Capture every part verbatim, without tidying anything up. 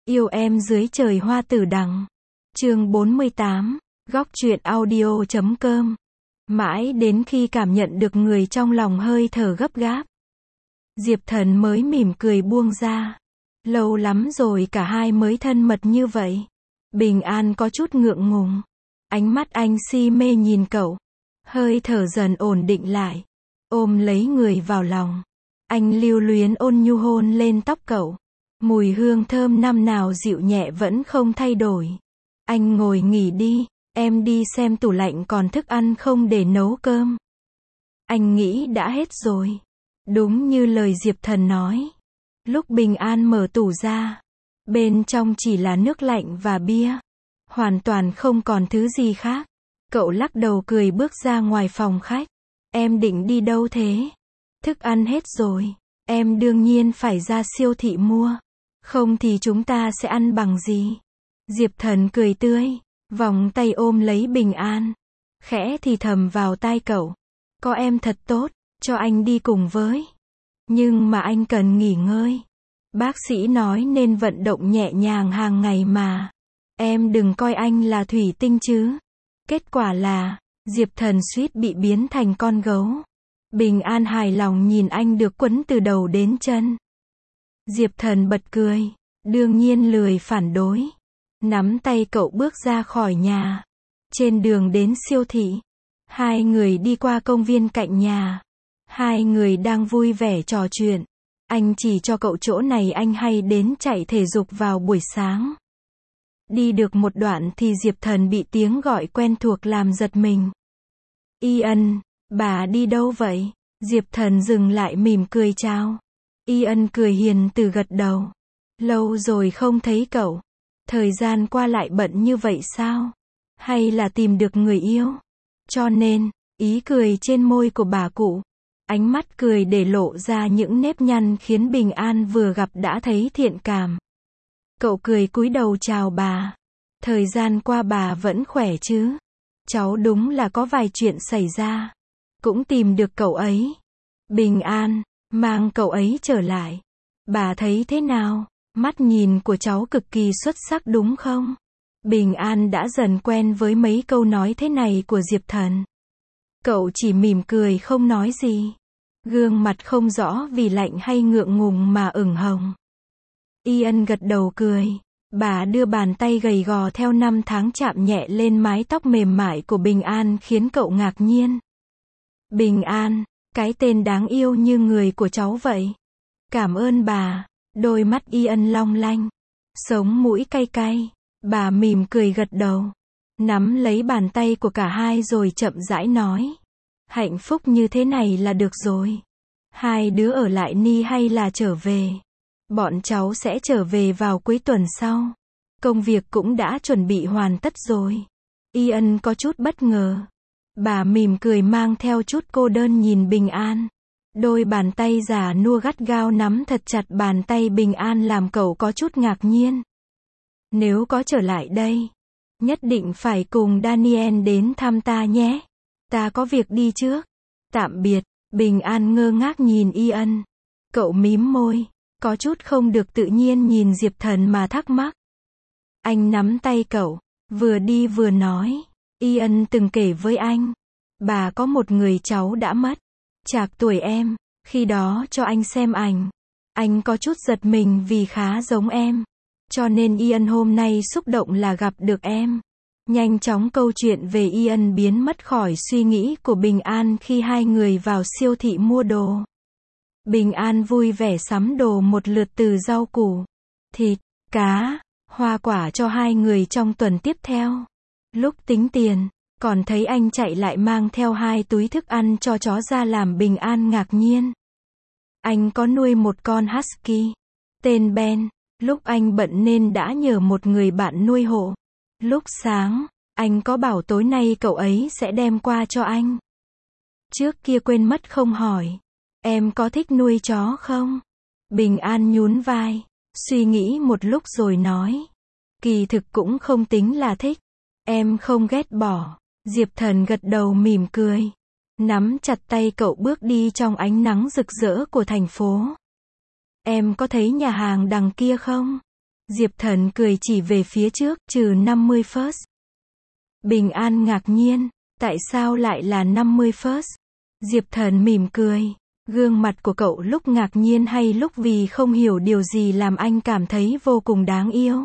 Yêu em dưới trời hoa tử đằng. Chương bốn mươi tám, góc truyện audio chấm com. Mãi đến khi cảm nhận được người trong lòng hơi thở gấp gáp, Diệp Thần mới mỉm cười buông ra. Lâu lắm rồi cả hai mới thân mật như vậy. Bình An có chút ngượng ngùng. Ánh mắt anh si mê nhìn cậu. Hơi thở dần ổn định lại. Ôm lấy người vào lòng. Anh lưu luyến ôn nhu hôn lên tóc cậu. Mùi hương thơm năm nào dịu nhẹ vẫn không thay đổi. Anh ngồi nghỉ đi, em đi xem tủ lạnh còn thức ăn không để nấu cơm. Anh nghĩ đã hết rồi. Đúng như lời Diệp Thần nói. Lúc Bình An mở tủ ra, bên trong chỉ là nước lạnh và bia. Hoàn toàn không còn thứ gì khác. Cậu lắc đầu cười bước ra ngoài phòng khách. Em định đi đâu thế? Thức ăn hết rồi. Em đương nhiên phải ra siêu thị mua. Không thì chúng ta sẽ ăn bằng gì? Diệp Thần cười tươi, vòng tay ôm lấy Bình An. Khẽ thì thầm vào tai cậu. Có em thật tốt, cho anh đi cùng với. Nhưng mà anh cần nghỉ ngơi. Bác sĩ nói nên vận động nhẹ nhàng hàng ngày mà. Em đừng coi anh là thủy tinh chứ. Kết quả là, Diệp Thần suýt bị biến thành con gấu. Bình An hài lòng nhìn anh được quấn từ đầu đến chân. Diệp Thần bật cười, đương nhiên lười phản đối. Nắm tay cậu bước ra khỏi nhà. Trên đường đến siêu thị, hai người đi qua công viên cạnh nhà. Hai người đang vui vẻ trò chuyện. Anh chỉ cho cậu chỗ này anh hay đến chạy thể dục vào buổi sáng. Đi được một đoạn thì Diệp Thần bị tiếng gọi quen thuộc làm giật mình. Ian, bà đi đâu vậy? Diệp Thần dừng lại mỉm cười chào. Ian cười hiền từ gật đầu. Lâu rồi không thấy cậu. Thời gian qua lại bận như vậy sao? Hay là tìm được người yêu? Cho nên, ý cười trên môi của bà cụ. Ánh mắt cười để lộ ra những nếp nhăn khiến Bình An vừa gặp đã thấy thiện cảm. Cậu cười cúi đầu chào bà. Thời gian qua bà vẫn khỏe chứ? Cháu đúng là có vài chuyện xảy ra. Cũng tìm được cậu ấy. Bình An, mang cậu ấy trở lại. Bà thấy thế nào? Mắt nhìn của cháu cực kỳ xuất sắc đúng không? Bình An đã dần quen với mấy câu nói thế này của Diệp Thần. Cậu chỉ mỉm cười không nói gì. Gương mặt không rõ vì lạnh hay ngượng ngùng mà ửng hồng. Ian gật đầu cười. Bà đưa bàn tay gầy gò theo năm tháng chạm nhẹ lên mái tóc mềm mại của Bình An khiến cậu ngạc nhiên. Bình An, cái tên đáng yêu như người của cháu vậy. Cảm ơn bà. Đôi mắt Ian long lanh. Sống mũi cay cay. Bà mỉm cười gật đầu. Nắm lấy bàn tay của cả hai rồi chậm rãi nói. Hạnh phúc như thế này là được rồi. Hai đứa ở lại Ni hay là trở về? Bọn cháu sẽ trở về vào cuối tuần sau. Công việc cũng đã chuẩn bị hoàn tất rồi. Ian có chút bất ngờ. Bà mỉm cười mang theo chút cô đơn nhìn Bình An. Đôi bàn tay già nua gắt gao nắm thật chặt bàn tay Bình An làm cậu có chút ngạc nhiên. Nếu có trở lại đây, nhất định phải cùng Daniel đến thăm ta nhé. Ta có việc đi trước. Tạm biệt. Bình An ngơ ngác nhìn Ian. Cậu mím môi, có chút không được tự nhiên nhìn Diệp Thần mà thắc mắc. Anh nắm tay cậu, vừa đi vừa nói. Ian từng kể với anh, bà có một người cháu đã mất, trạc tuổi em, khi đó cho anh xem ảnh. Anh có chút giật mình vì khá giống em. Cho nên Ian hôm nay xúc động là gặp được em. Nhanh chóng câu chuyện về Ian biến mất khỏi suy nghĩ của Bình An khi hai người vào siêu thị mua đồ. Bình An vui vẻ sắm đồ một lượt từ rau củ, thịt, cá, hoa quả cho hai người trong tuần tiếp theo. Lúc tính tiền, còn thấy anh chạy lại mang theo hai túi thức ăn cho chó ra làm Bình An ngạc nhiên. Anh có nuôi một con husky, tên Ben. Lúc anh bận nên đã nhờ một người bạn nuôi hộ. Lúc sáng, anh có bảo tối nay cậu ấy sẽ đem qua cho anh. Trước kia quên mất không hỏi. Em có thích nuôi chó không? Bình An nhún vai, suy nghĩ một lúc rồi nói. Kỳ thực cũng không tính là thích. Em không ghét bỏ. Diệp Thần gật đầu mỉm cười. Nắm chặt tay cậu bước đi trong ánh nắng rực rỡ của thành phố. Em có thấy nhà hàng đằng kia không? Diệp Thần cười chỉ về phía trước, trừ năm mươi first. Bình An ngạc nhiên, tại sao lại là năm mươi first? Diệp Thần mỉm cười. Gương mặt của cậu lúc ngạc nhiên hay lúc vì không hiểu điều gì làm anh cảm thấy vô cùng đáng yêu.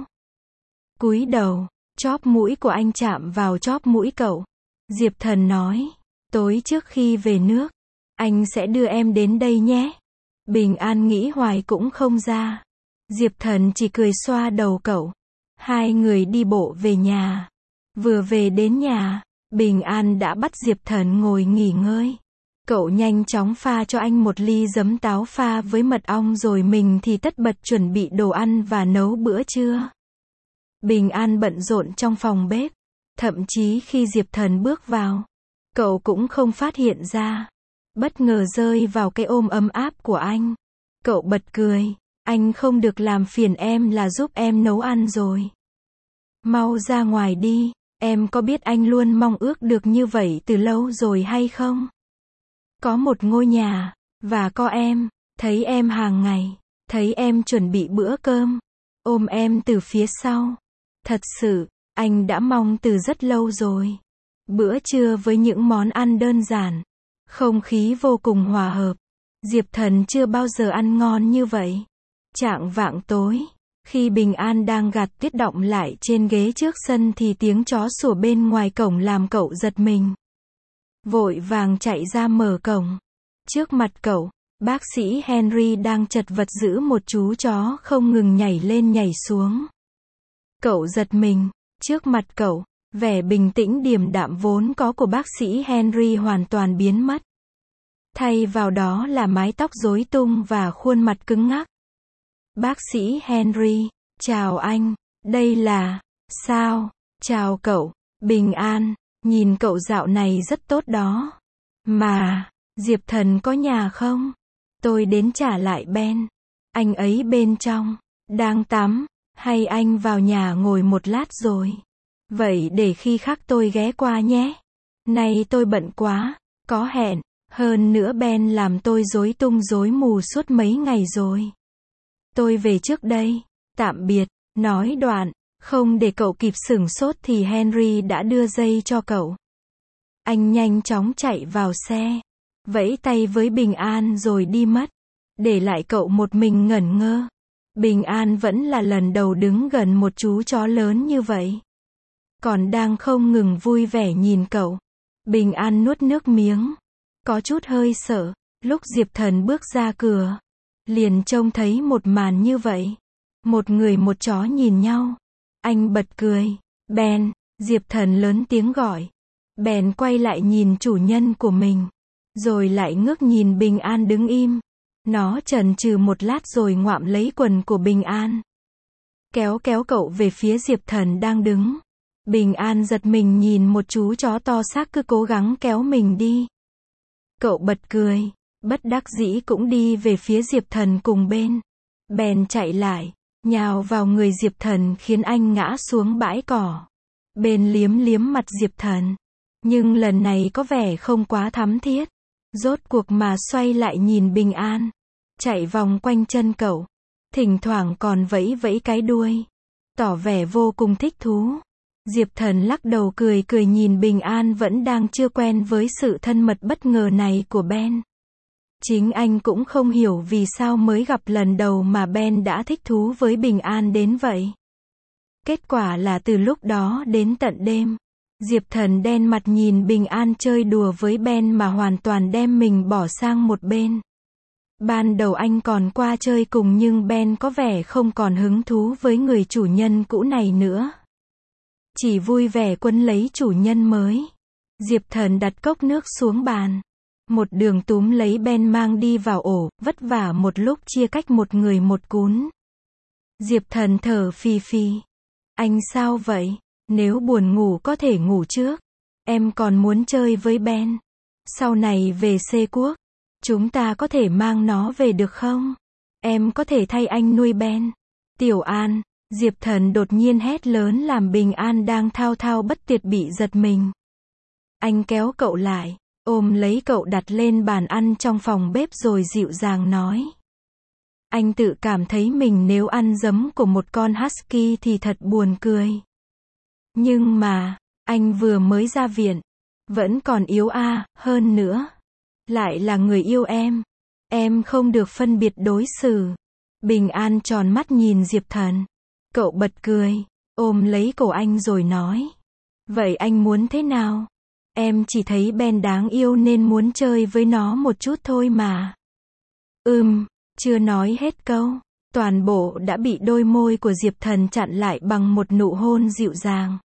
Cúi đầu, chóp mũi của anh chạm vào chóp mũi cậu. Diệp Thần nói, tối trước khi về nước, anh sẽ đưa em đến đây nhé. Bình An nghĩ hoài cũng không ra. Diệp Thần chỉ cười xoa đầu cậu. Hai người đi bộ về nhà. Vừa về đến nhà, Bình An đã bắt Diệp Thần ngồi nghỉ ngơi. Cậu nhanh chóng pha cho anh một ly giấm táo pha với mật ong rồi mình thì tất bật chuẩn bị đồ ăn và nấu bữa trưa. Bình An bận rộn trong phòng bếp. Thậm chí khi Diệp Thần bước vào, cậu cũng không phát hiện ra. Bất ngờ rơi vào cái ôm ấm áp của anh. Cậu bật cười. Anh không được làm phiền em là giúp em nấu ăn rồi. Mau ra ngoài đi. Em có biết anh luôn mong ước được như vậy từ lâu rồi hay không? Có một ngôi nhà, và có em, thấy em hàng ngày, thấy em chuẩn bị bữa cơm, ôm em từ phía sau. Thật sự, anh đã mong từ rất lâu rồi. Bữa trưa với những món ăn đơn giản, không khí vô cùng hòa hợp. Diệp Thần chưa bao giờ ăn ngon như vậy. Chạng vạng tối, khi Bình An đang gạt tuyết đọng lại trên ghế trước sân thì tiếng chó sủa bên ngoài cổng làm cậu giật mình. Vội vàng chạy ra mở cổng. Trước mặt cậu, bác sĩ Henry đang chật vật giữ một chú chó không ngừng nhảy lên nhảy xuống. Cậu giật mình. Trước mặt cậu, vẻ bình tĩnh điềm đạm vốn có của bác sĩ Henry hoàn toàn biến mất. Thay vào đó là mái tóc rối tung và khuôn mặt cứng ngắc. Bác sĩ Henry, chào anh, đây là, sao, chào cậu, Bình An, nhìn cậu dạo này rất tốt đó. Mà, Diệp Thần có nhà không? Tôi đến trả lại Ben. Anh ấy bên trong, đang tắm, hay anh vào nhà ngồi một lát rồi? Vậy để khi khác tôi ghé qua nhé. Nay tôi bận quá, có hẹn, hơn nữa Ben làm tôi rối tung rối mù suốt mấy ngày rồi. Tôi về trước đây, tạm biệt, nói đoạn, không để cậu kịp sửng sốt thì Henry đã đưa dây cho cậu. Anh nhanh chóng chạy vào xe, vẫy tay với Bình An rồi đi mất, để lại cậu một mình ngẩn ngơ. Bình An vẫn là lần đầu đứng gần một chú chó lớn như vậy. Còn đang không ngừng vui vẻ nhìn cậu. Bình An nuốt nước miếng, có chút hơi sợ, lúc Diệp Thần bước ra cửa. Liền trông thấy một màn như vậy. Một người một chó nhìn nhau. Anh bật cười. Ben, Diệp Thần lớn tiếng gọi. Ben quay lại nhìn chủ nhân của mình. Rồi lại ngước nhìn Bình An đứng im. Nó chần chừ một lát rồi ngoạm lấy quần của Bình An. Kéo kéo cậu về phía Diệp Thần đang đứng. Bình An giật mình nhìn một chú chó to xác cứ cố gắng kéo mình đi. Cậu bật cười. Bất đắc dĩ cũng đi về phía Diệp Thần cùng bên. Bèn chạy lại, nhào vào người Diệp Thần khiến anh ngã xuống bãi cỏ. Bên liếm liếm mặt Diệp Thần. Nhưng lần này có vẻ không quá thắm thiết. Rốt cuộc mà xoay lại nhìn Bình An. Chạy vòng quanh chân cậu. Thỉnh thoảng còn vẫy vẫy cái đuôi. Tỏ vẻ vô cùng thích thú. Diệp Thần lắc đầu cười cười nhìn Bình An vẫn đang chưa quen với sự thân mật bất ngờ này của Ben. Chính anh cũng không hiểu vì sao mới gặp lần đầu mà Ben đã thích thú với Bình An đến vậy. Kết quả là từ lúc đó đến tận đêm, Diệp Thần đen mặt nhìn Bình An chơi đùa với Ben mà hoàn toàn đem mình bỏ sang một bên. Ban đầu anh còn qua chơi cùng nhưng Ben có vẻ không còn hứng thú với người chủ nhân cũ này nữa. Chỉ vui vẻ quấn lấy chủ nhân mới. Diệp Thần đặt cốc nước xuống bàn. Một đường túm lấy Ben mang đi vào ổ, vất vả một lúc chia cách một người một cún. Diệp Thần thở phì phì. Anh sao vậy? Nếu buồn ngủ có thể ngủ trước. Em còn muốn chơi với Ben. Sau này về Xê Quốc, chúng ta có thể mang nó về được không? Em có thể thay anh nuôi Ben. Tiểu An, Diệp Thần đột nhiên hét lớn làm Bình An đang thao thao bất tuyệt bị giật mình. Anh kéo cậu lại, ôm lấy cậu đặt lên bàn ăn trong phòng bếp rồi dịu dàng nói. Anh tự cảm thấy mình nếu ăn giấm của một con husky thì thật buồn cười. Nhưng mà, anh vừa mới ra viện, vẫn còn yếu a, hơn nữa. Lại là người yêu em. Em không được phân biệt đối xử. Bình An tròn mắt nhìn Diệp Thần. Cậu bật cười, ôm lấy cổ anh rồi nói. Vậy anh muốn thế nào? Em chỉ thấy Ben đáng yêu nên muốn chơi với nó một chút thôi mà. Ừm, chưa nói hết câu. Toàn bộ đã bị đôi môi của Diệp Thần chặn lại bằng một nụ hôn dịu dàng.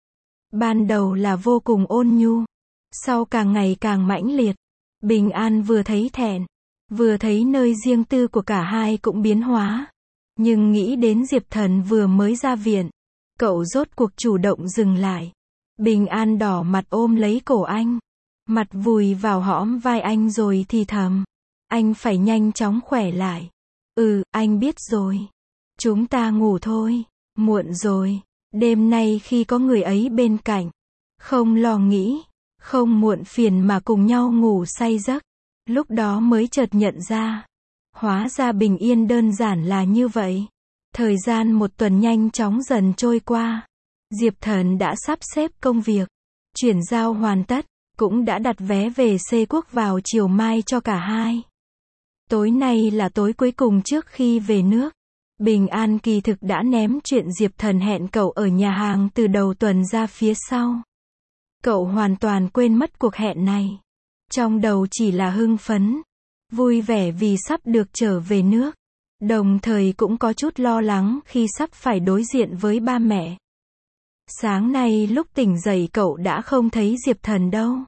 Ban đầu là vô cùng ôn nhu. Sau càng ngày càng mãnh liệt. Bình An vừa thấy thẹn. Vừa thấy nơi riêng tư của cả hai cũng biến hóa. Nhưng nghĩ đến Diệp Thần vừa mới ra viện. Cậu rốt cuộc chủ động dừng lại. Bình An đỏ mặt ôm lấy cổ anh. Mặt vùi vào hõm vai anh rồi thì thầm. Anh phải nhanh chóng khỏe lại. Ừ, anh biết rồi. Chúng ta ngủ thôi. Muộn rồi. Đêm nay khi có người ấy bên cạnh. Không lo nghĩ. Không muộn phiền mà cùng nhau ngủ say giấc. Lúc đó mới chợt nhận ra. Hóa ra bình yên đơn giản là như vậy. Thời gian một tuần nhanh chóng dần trôi qua. Diệp Thần đã sắp xếp công việc. Chuyển giao hoàn tất. Cũng đã đặt vé về Xê Quốc vào chiều mai cho cả hai. Tối nay là tối cuối cùng trước khi về nước. Bình An kỳ thực đã ném chuyện Diệp Thần hẹn cậu ở nhà hàng từ đầu tuần ra phía sau. Cậu hoàn toàn quên mất cuộc hẹn này. Trong đầu chỉ là hưng phấn, vui vẻ vì sắp được trở về nước. Đồng thời cũng có chút lo lắng khi sắp phải đối diện với ba mẹ. Sáng nay lúc tỉnh dậy cậu đã không thấy Diệp Thần đâu.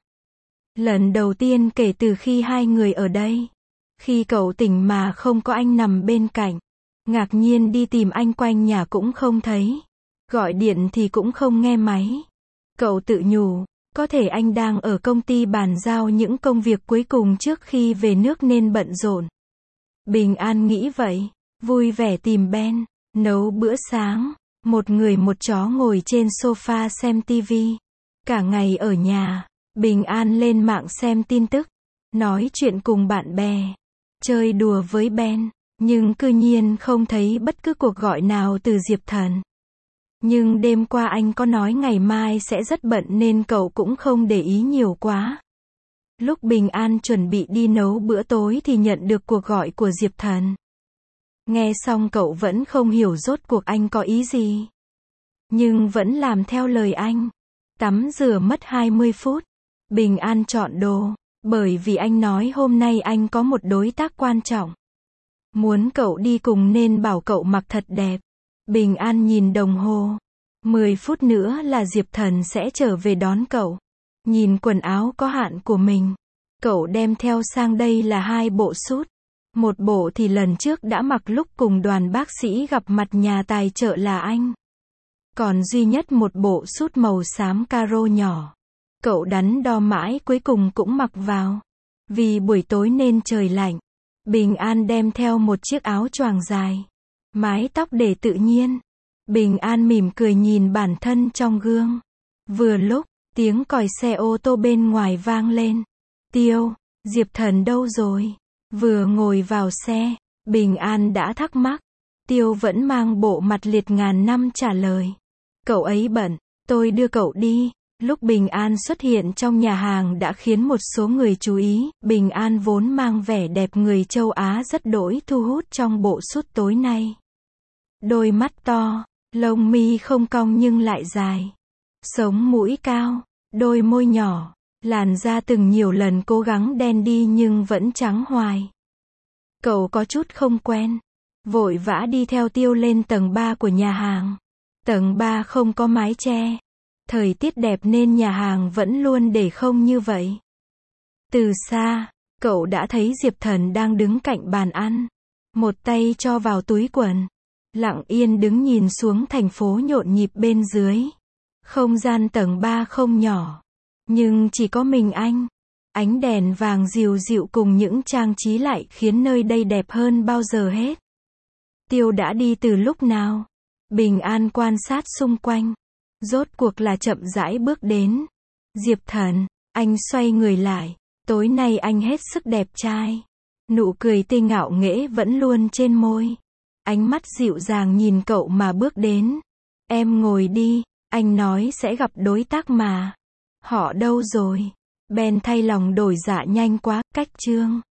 Lần đầu tiên kể từ khi hai người ở đây. Khi cậu tỉnh mà không có anh nằm bên cạnh. Ngạc nhiên đi tìm anh quanh nhà cũng không thấy. Gọi điện thì cũng không nghe máy. Cậu tự nhủ, có thể anh đang ở công ty bàn giao những công việc cuối cùng trước khi về nước nên bận rộn. Bình An nghĩ vậy, vui vẻ tìm Ben, nấu bữa sáng. Một người một chó ngồi trên sofa xem tivi. Cả ngày ở nhà, Bình An lên mạng xem tin tức, nói chuyện cùng bạn bè, chơi đùa với Ben, nhưng cư nhiên không thấy bất cứ cuộc gọi nào từ Diệp Thần. Nhưng đêm qua anh có nói ngày mai sẽ rất bận nên cậu cũng không để ý nhiều quá. Lúc Bình An chuẩn bị đi nấu bữa tối thì nhận được cuộc gọi của Diệp Thần. Nghe xong cậu vẫn không hiểu rốt cuộc anh có ý gì. Nhưng vẫn làm theo lời anh. Tắm rửa mất hai mươi phút. Bình An chọn đồ. Bởi vì anh nói hôm nay anh có một đối tác quan trọng. Muốn cậu đi cùng nên bảo cậu mặc thật đẹp. Bình An nhìn đồng hồ. mười phút nữa là Diệp Thần sẽ trở về đón cậu. Nhìn quần áo có hạn của mình. Cậu đem theo sang đây là hai bộ sút. Một bộ thì lần trước đã mặc lúc cùng đoàn bác sĩ gặp mặt nhà tài trợ là anh. Còn duy nhất một bộ sút màu xám caro nhỏ. Cậu đắn đo mãi cuối cùng cũng mặc vào. Vì buổi tối nên trời lạnh. Bình An đem theo một chiếc áo choàng dài. Mái tóc để tự nhiên. Bình An mỉm cười nhìn bản thân trong gương. Vừa lúc, tiếng còi xe ô tô bên ngoài vang lên. Tiêu, Diệp Thần đâu rồi? Vừa ngồi vào xe, Bình An đã thắc mắc. Tiêu vẫn mang bộ mặt liệt ngàn năm trả lời. Cậu ấy bận, tôi đưa cậu đi. Lúc Bình An xuất hiện trong nhà hàng đã khiến một số người chú ý. Bình An vốn mang vẻ đẹp người châu Á rất đỗi thu hút trong bộ sút tối nay. Đôi mắt to, lông mi không cong nhưng lại dài. Sống mũi cao, đôi môi nhỏ, làn da từng nhiều lần cố gắng đen đi nhưng vẫn trắng hoài. Cậu có chút không quen. Vội vã đi theo Tiêu lên tầng ba của nhà hàng. Tầng ba không có mái che. Thời tiết đẹp nên nhà hàng vẫn luôn để không như vậy. Từ xa, cậu đã thấy Diệp Thần đang đứng cạnh bàn ăn. Một tay cho vào túi quần. Lặng yên đứng nhìn xuống thành phố nhộn nhịp bên dưới. Không gian tầng ba không nhỏ. Nhưng chỉ có mình anh. Ánh đèn vàng dịu dịu cùng những trang trí lại khiến nơi đây đẹp hơn bao giờ hết. Tiêu đã đi từ lúc nào? Bình An quan sát xung quanh. Rốt cuộc là chậm rãi bước đến. Diệp Thần, anh xoay người lại. Tối nay anh hết sức đẹp trai. Nụ cười tươi ngạo nghễ vẫn luôn trên môi. Ánh mắt dịu dàng nhìn cậu mà bước đến. Em ngồi đi, anh nói sẽ gặp đối tác mà. Họ đâu rồi? Ben thay lòng đổi dạ nhanh quá, cách chương.